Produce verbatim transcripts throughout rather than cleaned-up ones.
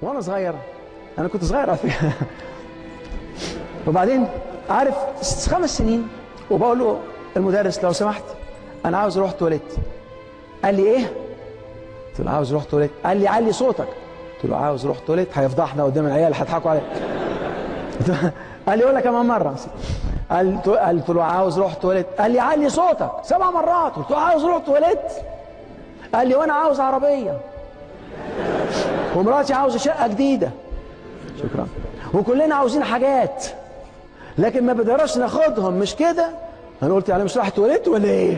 وانا صغير، انا كنت صغير على فكره وبعدين عارف خمس سنين وبقول له المدرس لو سمحت انا عاوز اروح تواليت. قال لي ايه؟ قلت له عاوز اروح تواليت. قال لي علي صوتك. قلت له عاوز اروح تواليت، هيفضحنا قدام العيال هيضحكوا عليك. قال لي قولها كمان مره. قلت له عاوز اروح تواليت. قال لي علي صوتك سبع مرات. قلت له عاوز اروح تواليت. قال لي وانا عاوز عربيه ومراتي عاوزه شقه جديده. شكرا. وكلنا عاوزين حاجات لكن ما بنقدرش ناخدهم، مش كده؟ انا قلت يعني مش رايح تواليت ولا ايه؟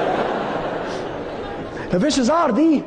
مفيش هزار دي.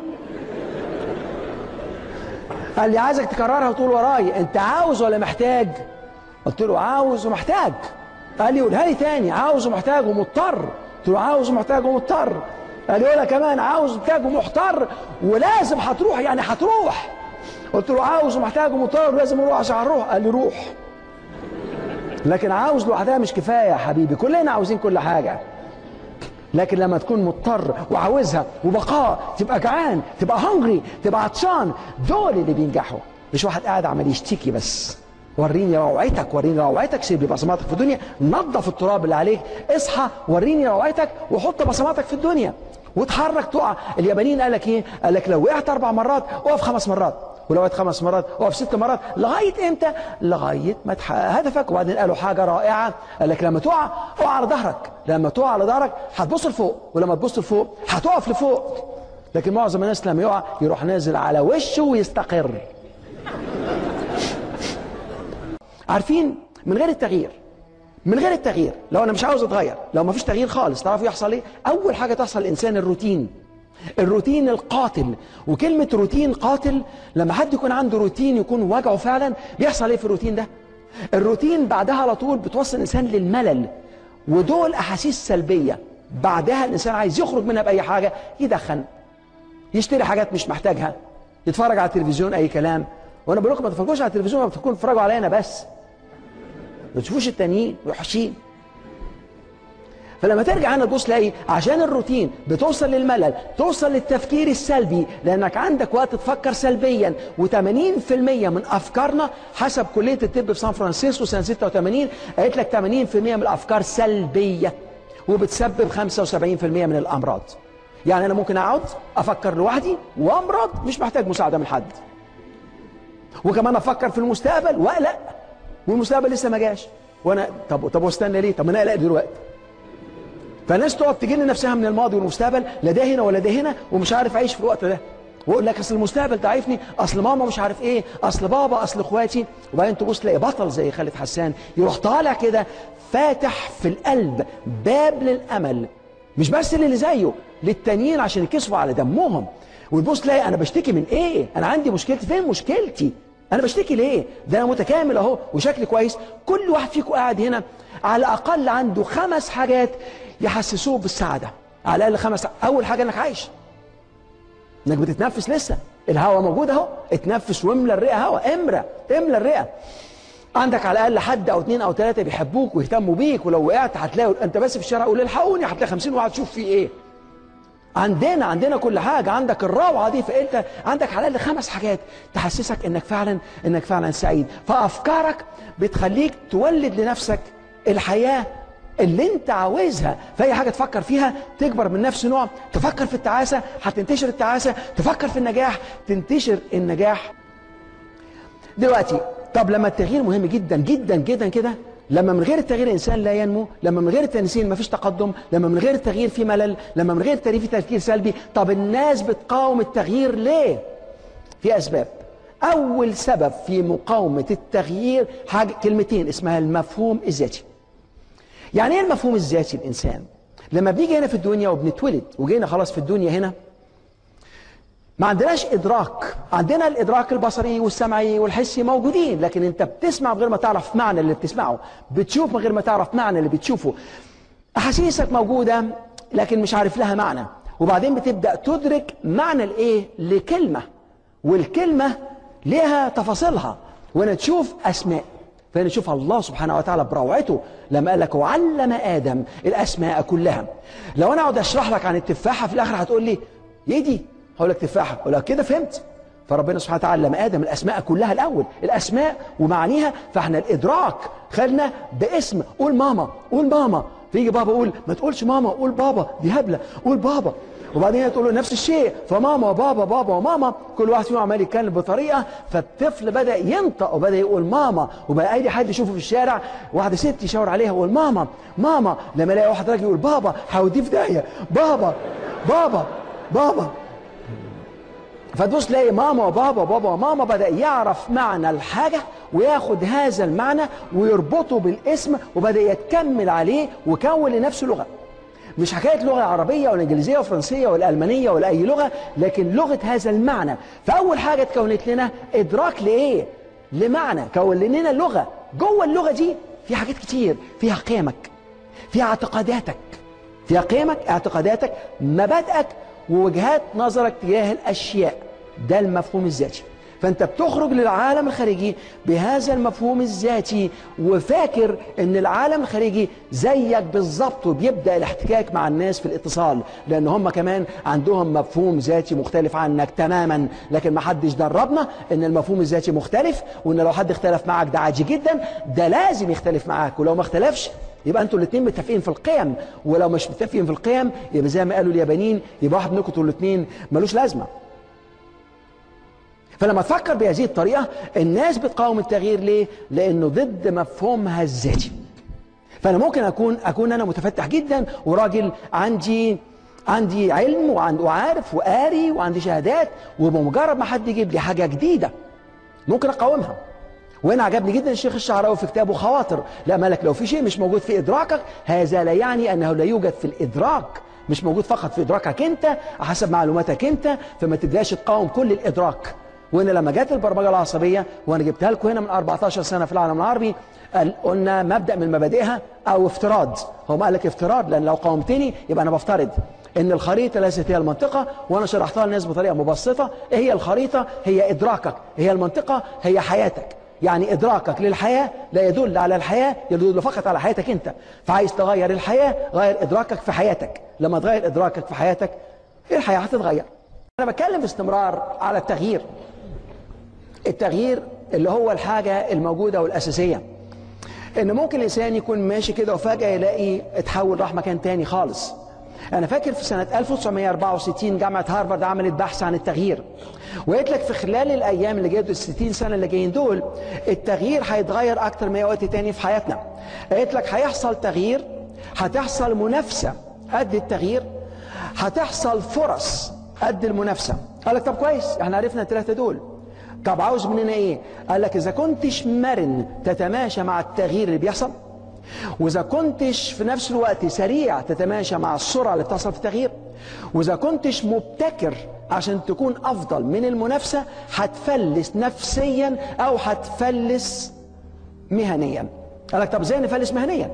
قال لي عايزك تكررها وتقول ورايا انت عاوز ولا محتاج؟ قلت له عاوز ومحتاج. قال لي قولها لي تاني عاوز ومحتاج ومضطر. قلت له عاوز ومحتاج ومضطر. قال لي قولها كمان عاوز ومحتاج ومحتر ولازم هتروح، يعني هتروح. قلت له عاوز ومحتاج ومضطر ولازم اروح عشان هنروح. قال لي روح. لكن عاوز لوحدها مش كفايه يا حبيبي، كلنا عاوزين كل حاجه، لكن لما تكون مضطر وعاوزها وبقاء، تبقى جعان، تبقى هنجري، تبقى عطشان، دول اللي بينجحوا. مش واحد قاعد عمال يشتكي بس. وريني روعتك، وريني روعتك، سيب لي بصماتك في الدنيا، نظف التراب اللي عليك، اصحى وريني روعتك وحط بصماتك في الدنيا واتحرك تقع. اليابانيين قال لك ايه؟ قال لك لو وقعت اربع مرات اقف خمس مرات، ولو وقعت خمس مرات اقف ست مرات. لغايه امتى؟ لغايه ما تحقق هدفك. وبعدين قالوا حاجه رائعه، قال لك لما تقع اقع على ظهرك، لما تقع على ظهرك هتبص لفوق، ولما تبص لفوق هتقف لفوق. لكن معظم الناس لما يقع يروح نازل على وشه ويستقر. عارفين من غير التغيير، من غير التغيير لو انا مش عاوز اتغير، لو ما فيش تغيير خالص، تعرفوا يحصل ايه؟ اول حاجه تحصل الانسان الروتين، الروتين القاتل. وكلمه روتين قاتل، لما حد يكون عنده روتين يكون وجعه فعلا، بيحصل ايه في الروتين ده؟ الروتين بعدها على طول بتوصل الانسان للملل، ودول احاسيس سلبيه. بعدها الانسان عايز يخرج منها باي حاجه، يدخن، يشتري حاجات مش محتاجها، يتفرج على التلفزيون اي كلام. وانا بقول لكم ما تتفرجوش على التلفزيون، ما بتكونوا تتفرجوا عليا انا بس، ما تشوفوش التانيين وحشين. فلما ترجع هنا تبص تلاقي عشان الروتين بتوصل للملل، توصل للتفكير السلبي، لانك عندك وقت تفكر سلبيا. وثمانين بالمئة من افكارنا حسب كليه الطب في سان فرانسيسكو سنه ستة وثمانين قالت لك ثمانين بالمئة من الافكار سلبيه وبتسبب خمسة وسبعين بالمئة من الامراض. يعني انا ممكن اقعد افكر لوحدي وامرض مش محتاج مساعده من حد، وكمان افكر في المستقبل واقلق والمستقبل لسه ما جاش، وانا طب طب واستنى ليه؟ طب ما انا اقلق دلوقتي. فالناس تقعد تجن نفسها من الماضي والمستقبل، لا ده هنا ولا ده هنا، ومش عارف اعيش في الوقت ده، واقول لك اصل المستقبل تعرفني، اصل ماما مش عارف ايه، اصل بابا، اصل اخواتي. وبعدين تبص تلاقي بطل زي خالد حسان يروح طالع كده فاتح في القلب باب للامل، مش بس للي زيه، للتانيين عشان يكسبوا على دمهم. وتبص تلاقي انا بشتكي من ايه؟ انا عندي مشكلتي، فين مشكلتي؟ انا بشتكي ليه؟ ده انا متكامل اهو وشكلي كويس. كل واحد فيكم قاعد هنا على الاقل عنده خمس حاجات يحسسوه بالسعاده، على الاقل خمس. اول حاجه انك عايش، انك بتتنفس، لسه الهواء موجود اهو، اتنفس واملى الرئه هواء، امرى املى الرئه. عندك على الاقل حد او اثنين او ثلاثه بيحبوك ويهتموا بيك، ولو وقعت هتلاقي انت بس في الشارع قول الحقوني هتلاقي خمسين واحد تشوف فيه ايه. عندنا عندنا كل حاجه، عندك الروعه دي، فانت عندك على الاقل خمس حاجات تحسسك انك فعلا انك فعلا سعيد. فافكارك بتخليك تولد لنفسك الحياه اللي انت عاوزها. فاي حاجه تفكر فيها تكبر من نفس نوع. تفكر في التعاسه هتنتشر التعاسه، تفكر في النجاح تنتشر النجاح. دلوقتي طب لما التغيير مهم جدا جدا جدا كده، لما من غير التغيير الانسان لا ينمو، لما من غير التنسيق مفيش تقدم، لما من غير التغيير في ملل، لما من غير التغيير في تفكير سلبي. طب الناس بتقاوم التغيير ليه؟ في اسباب. اول سبب في مقاومه التغيير حاجه كلمتين اسمها المفهوم الذاتي. يعني ايه المفهوم الذاتي الانسان؟ لما بنيجي هنا في الدنيا وبنتولد وجينا خلاص في الدنيا هنا، ما عندناش ادراك. عندنا الادراك البصري والسمعي والحسي موجودين، لكن انت بتسمع من غير ما تعرف معنى اللي بتسمعه، بتشوف من غير ما تعرف معنى اللي بتشوفه. احاسيسك موجوده لكن مش عارف لها معنى. وبعدين بتبدا تدرك معنى الايه لكلمه، والكلمه لها تفاصيلها، وانا تشوف اسماء. فهنا نشوف الله سبحانه وتعالى بروعته لما قال لك وعلم ادم الاسماء كلها. لو انا اقعد اشرح لك عن التفاحه في الاخر هتقول لي ايه دي؟ هقول لك تفاحه، اقول لك كده فهمت. فربنا سبحانه وتعالى لما ادم الاسماء كلها الاول، الاسماء ومعانيها، فاحنا الادراك خلنا باسم. قول ماما، قول ماما، فيجي بابا قول ما تقولش ماما، قول بابا، دي هبله، قول بابا. وبعدين تقول له نفس الشيء، فماما وبابا، بابا وماما، كل واحد فيهم عمال يتكلم بطريقه، فالطفل بدا ينطق وبدا يقول ماما. وبقى اي حد يشوفه في الشارع، واحده ست يشاور عليها يقول ماما ماما، لما يلاقي واحد راجل يقول بابا هوديه في داهيه، بابا بابا بابا. فتبص تلاقي ماما وبابا وبابا وماما بدأ يعرف معنى الحاجة وياخد هذا المعنى ويربطه بالاسم وبدأ يتكمل عليه وكون لنفسه لغة. مش حكاية لغة عربية ولا انجليزية وفرنسية ولا ألمانية ولا أي لغة، لكن لغة هذا المعنى. فأول حاجة اتكونت لنا إدراك لإيه؟ لمعنى. كون لنا لغة، جوه اللغة دي في حاجات كتير، فيها قيمك، فيها اعتقاداتك، فيها قيمك، اعتقاداتك، مبادئك، ووجهات نظرك تجاه الأشياء. ده المفهوم الذاتي. فأنت بتخرج للعالم الخارجي بهذا المفهوم الذاتي وفاكر أن العالم الخارجي زيك بالظبط، وبيبدأ الاحتكاك مع الناس في الاتصال، لأن هم كمان عندهم مفهوم ذاتي مختلف عنك تماما. لكن ما حدش دربنا أن المفهوم الذاتي مختلف، وأن لو حد اختلف معك ده عادي جدا، ده لازم يختلف معك، ولو ما اختلفش يبقى انتوا الاثنين متفقين في القيم، ولو مش متفقين في القيم يبقى زي ما قالوا اليابانيين، يبقى واحد منكم انتوا الاثنين ملوش لازمه. فلما تفكر بهذه الطريقه، الناس بتقاوم التغيير ليه؟ لانه ضد مفهومها الذاتي. فانا ممكن اكون اكون انا متفتح جدا وراجل عندي عندي علم وعند وعارف وقاري وعندي شهادات، وبمجرد ما حد يجيب لي حاجه جديده ممكن اقاومها. وهنا عجبني جدا الشيخ الشعراوي في كتابه خواطر، لا مالك لو في شيء مش موجود في ادراكك هذا لا يعني انه لا يوجد في الادراك، مش موجود فقط في ادراكك انت حسب معلوماتك انت، فما تبداش تقاوم كل الادراك. وهنا لما جت البرمجه العصبيه، وانا جبتها لكم هنا من أربعتاشر سنه في العالم العربي، قلنا مبدا من مبادئها او افتراض. هو ما قال لك افتراض، لان لو قاومتني يبقى انا بفترض ان الخريطه ليست هي المنطقه، وانا شرحتها للناس بطريقه مبسطه. ايه هي الخريطه؟ هي ادراكك. هي المنطقه؟ هي حياتك. يعني إدراكك للحياة لا يدل على الحياة، يدل فقط على حياتك أنت. فعايز تغير الحياة، غير إدراكك في حياتك. لما تغير إدراكك في حياتك الحياة هتتغير. أنا بتكلم باستمرار على التغيير. التغيير اللي هو الحاجة الموجودة والأساسية. إن ممكن الإنسان يكون ماشي كده وفجأة يلاقي اتحول راح مكان تاني خالص. أنا فاكر في سنة ألف وتسعمائة وأربعة وستين جامعة هارفارد عملت بحث عن التغيير، وقلت لك في خلال الأيام اللي جاية الستين سنة اللي جايين دول التغيير هيتغير أكتر من أي وقت تاني في حياتنا. قلت لك هيحصل تغيير، هتحصل منافسة قد التغيير، هتحصل فرص قد المنافسة. قال لك طب كويس، احنا عرفنا الثلاثة دول، طب عاوز مننا ايه؟ قال لك إذا كنتش مرن تتماشى مع التغيير اللي بيحصل، وإذا كنتش في نفس الوقت سريع تتماشى مع السرعة اللي بتحصل في التغيير، وإذا كنتش مبتكر عشان تكون أفضل من المنافسة، هتفلس نفسيا أو هتفلس مهنيا. قال لك طب ازاي نفلس مهنيا؟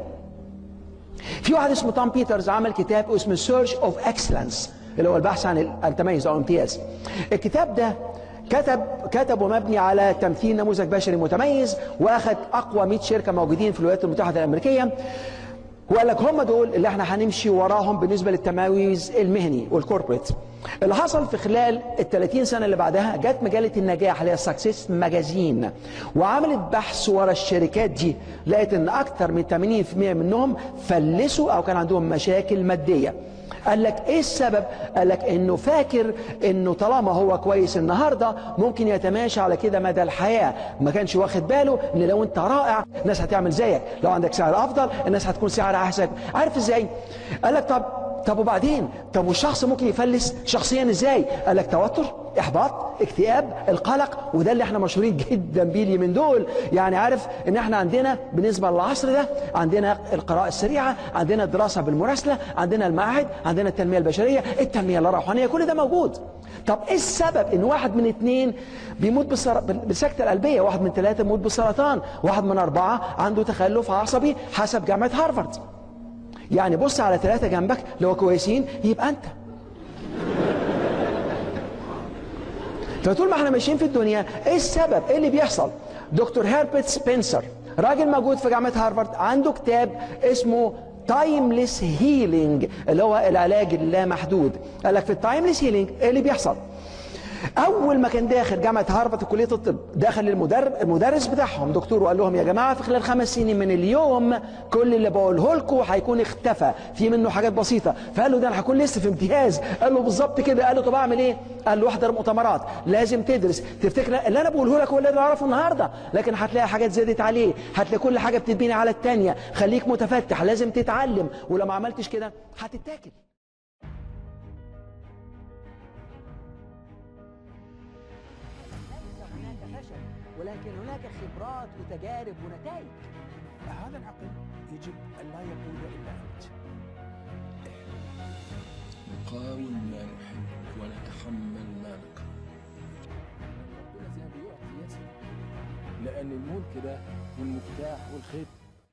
في واحد اسمه توم بيترز عمل كتاب اسمه Search of Excellence، اللي هو البحث عن التميز أو الامتياز. الكتاب ده كتب كتب ومبني على تمثيل نموذج بشري متميز، واخد اقوى مئة شركه موجودين في الولايات المتحده الامريكيه، وقال لك هم دول اللي احنا هنمشي وراهم بالنسبه للتميز المهني والكوربريت. اللي حصل في خلال ال ثلاثين سنه اللي بعدها، جت مجله النجاح اللي هي سكسس ماجازين وعملت بحث ورا الشركات دي، لقيت ان اكثر من ثمانين بالمئة منهم فلسوا او كان عندهم مشاكل ماديه. قال لك ايه السبب؟ قال لك انه فاكر انه طالما هو كويس النهارده ممكن يتماشى على كده مدى الحياه، ما كانش واخد باله ان لو انت رائع الناس هتعمل زيك، لو عندك سعر افضل الناس هتكون سعرها احسن. عارف ازاي؟ قال لك طب طب وبعدين؟ طب والشخص ممكن يفلس شخصيا ازاي؟ قال لك توتر، احباط، اكتئاب، القلق، وده اللي احنا مشهورين جدا بيه اليومين دول. يعني عارف ان احنا عندنا بالنسبه للعصر ده عندنا القراءه السريعه، عندنا الدراسه بالمراسله، عندنا المعاهد، عندنا التنميه البشريه، التنميه الروحانيه، كل ده موجود. طب ايه السبب ان واحد من اثنين بيموت بسر... بالسكته القلبيه، واحد من ثلاثه بيموت بالسرطان، واحد من اربعه عنده تخلف عصبي حسب جامعه هارفارد؟ يعني بص على ثلاثة جنبك لو كويسين يبقى أنت. فطول ما احنا ماشيين في الدنيا، ايه السبب؟ ايه اللي بيحصل؟ دكتور هيربرت سبنسر راجل موجود في جامعة هارفارد عنده كتاب اسمه تايمليس هيلينج، اللي هو العلاج اللامحدود. قال لك في التايمليس هيلينج ايه اللي بيحصل؟ اول ما كان داخل جامعه هارفارد كليه الطب، دخل المدرب المدرس بتاعهم دكتور وقال لهم يا جماعه في خلال خمس سنين من اليوم كل اللي بقوله لكم هيكون اختفى، في منه حاجات بسيطه. فقال له ده انا هكون لسه في امتياز. قال له بالظبط كده. قال له طب اعمل ايه؟ قال له احضر مؤتمرات، لازم تدرس، تفتكر اللي انا بقوله لك هو اللي اعرفه النهارده، لكن هتلاقي حاجات زادت عليه، هتلاقي كل حاجه بتتبني على الثانيه. خليك متفتح، لازم تتعلم، ولو ما عملتش كده هتتاكل. ولكن هناك خبرات وتجارب ونتائج. هذا العقل يجب أن لا يقود إلا أنت. نقاوم ما نحب ونتحمل ما نكره. ربنا زي ما بيعطي يسر، لأن الملك ده والمفتاح والخيط